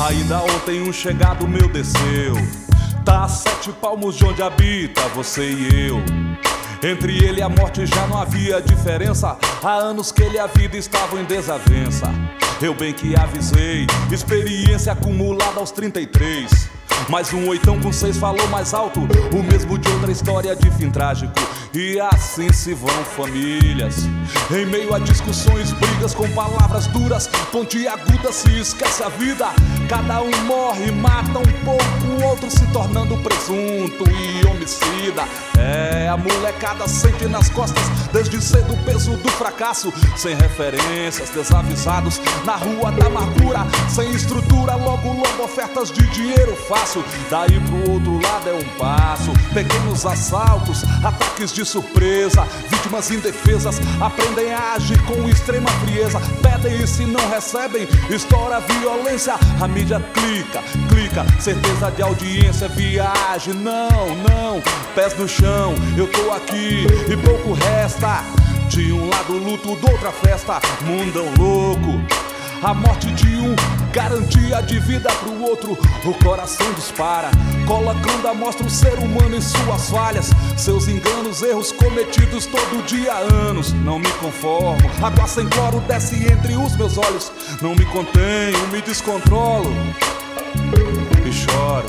Ainda ontem um chegado meu desceu. Tá a 7 palmos de onde habita você e eu. Entre ele e a morte já não havia diferença. Há anos que ele e a vida estavam em desavença. Eu bem que avisei, experiência acumulada aos 33. Mais um 8 com 6 falou mais alto, o mesmo de outra história de fim trágico. E assim se vão famílias, em meio a discussões, brigas com palavras duras, pontiagudas, se esquece a vida. Cada um morre e mata um pouco, o outro se tornando presunto e homicida. É, a molecada sente nas costas desde cedo o peso do fracasso. Sem referências, desavisados, na rua da amargura, sem estrutura, logo ofertas de dinheiro fácil. Daí pro outro lado é um passo, pequenos assaltos, ataques de surpresa, vítimas indefesas aprendem a agir com extrema frieza. Pedem e se não recebem, estoura a violência. A mídia clica, certeza de audiência, viagem. Não, pés no chão, eu tô aqui e pouco resta. De um lado luto, do outra festa, mundão louco. A morte de um, garantia de vida pro outro. O coração dispara, colocando à mostra o ser humano em suas falhas, seus enganos, erros cometidos todo dia há anos. Não me conformo, água sem cloro desce entre os meus olhos. Não me contenho, me descontrolo e choro.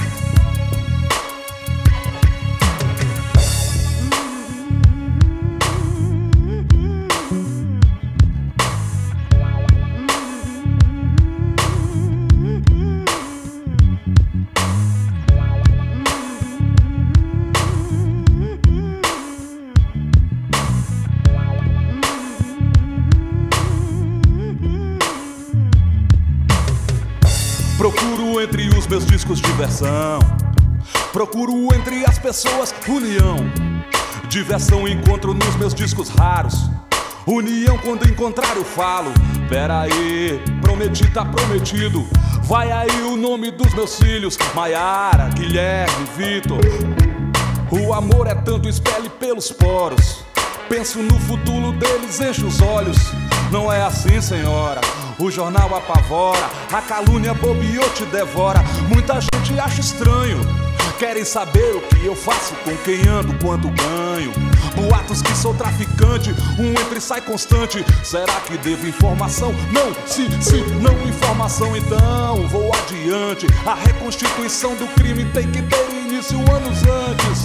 Procuro entre os meus discos diversão, procuro entre as pessoas união. Diversão encontro nos meus discos raros, união quando encontrar eu falo. Pera aí, prometi, tá prometido. Vai aí o nome dos meus filhos, Maiara, Guilherme, Vitor. O amor é tanto, expele pelos poros. Penso no futuro deles, encho os olhos. Não é assim, senhora, o jornal apavora, a calúnia bobeou te devora. Muita gente acha estranho, querem saber o que eu faço, com quem ando, quanto ganho. Boatos que sou traficante, um entra e sai constante. Será que devo informação? Não, se não informação, então vou adiante. A reconstituição do crime tem que ter início anos antes.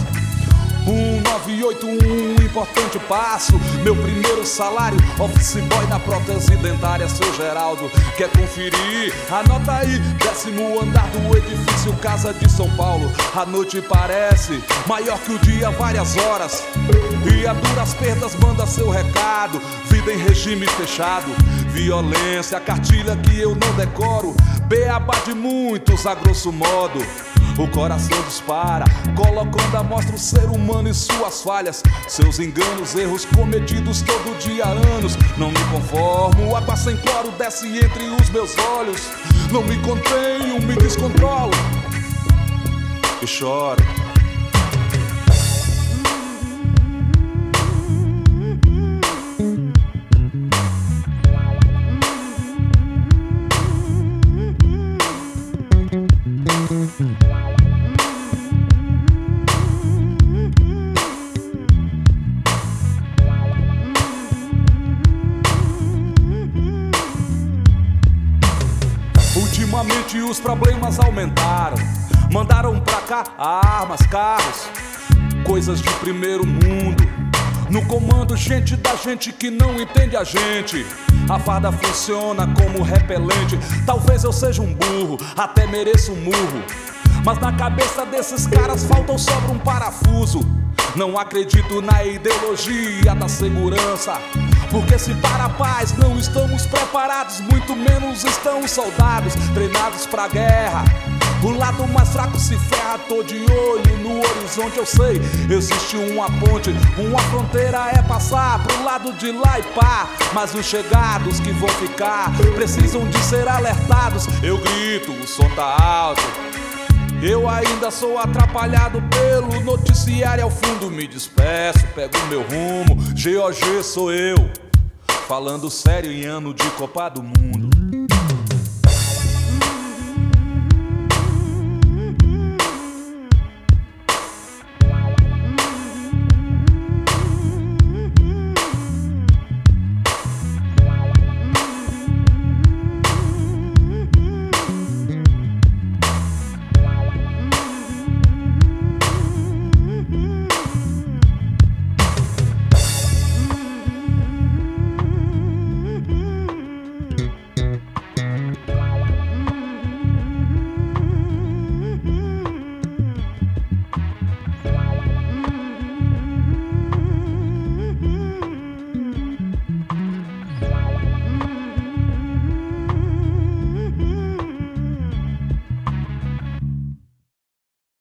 1981, importante passo. Meu primeiro salário, office boy na prótese dentária. Seu Geraldo, quer conferir? Anota aí, 10º andar do edifício Casa de São Paulo. A noite parece maior que o dia, várias horas. E a duras perdas manda seu recado. Vida em regime fechado, violência, cartilha que eu não decoro. Beabá de muitos, a grosso modo. O coração dispara, colocando à mostra o ser humano e suas falhas, seus enganos, erros cometidos todo dia há anos. Não me conformo, água sem cloro desce entre os meus olhos. Não me contenho, me descontrolo e choro. Ultimamente os problemas aumentaram, mandaram pra cá armas, carros, coisas de primeiro mundo. No comando gente da gente que não entende a gente. A farda funciona como repelente. Talvez eu seja um burro, até mereço um murro, mas na cabeça desses caras falta ou sobra um parafuso. Não acredito na ideologia da segurança, porque se para a paz não estamos preparados, muito menos estão os soldados treinados pra guerra. O lado mais fraco se ferra, tô de olho no horizonte, eu sei, existe uma ponte, uma fronteira é passar pro lado de lá e pá. Mas os chegados que vão ficar precisam de ser alertados. Eu grito, o som tá alto, eu ainda sou atrapalhado pelo noticiário. Ao fundo me despeço, pego meu rumo. GOG sou eu, falando sério em ano de Copa do Mundo.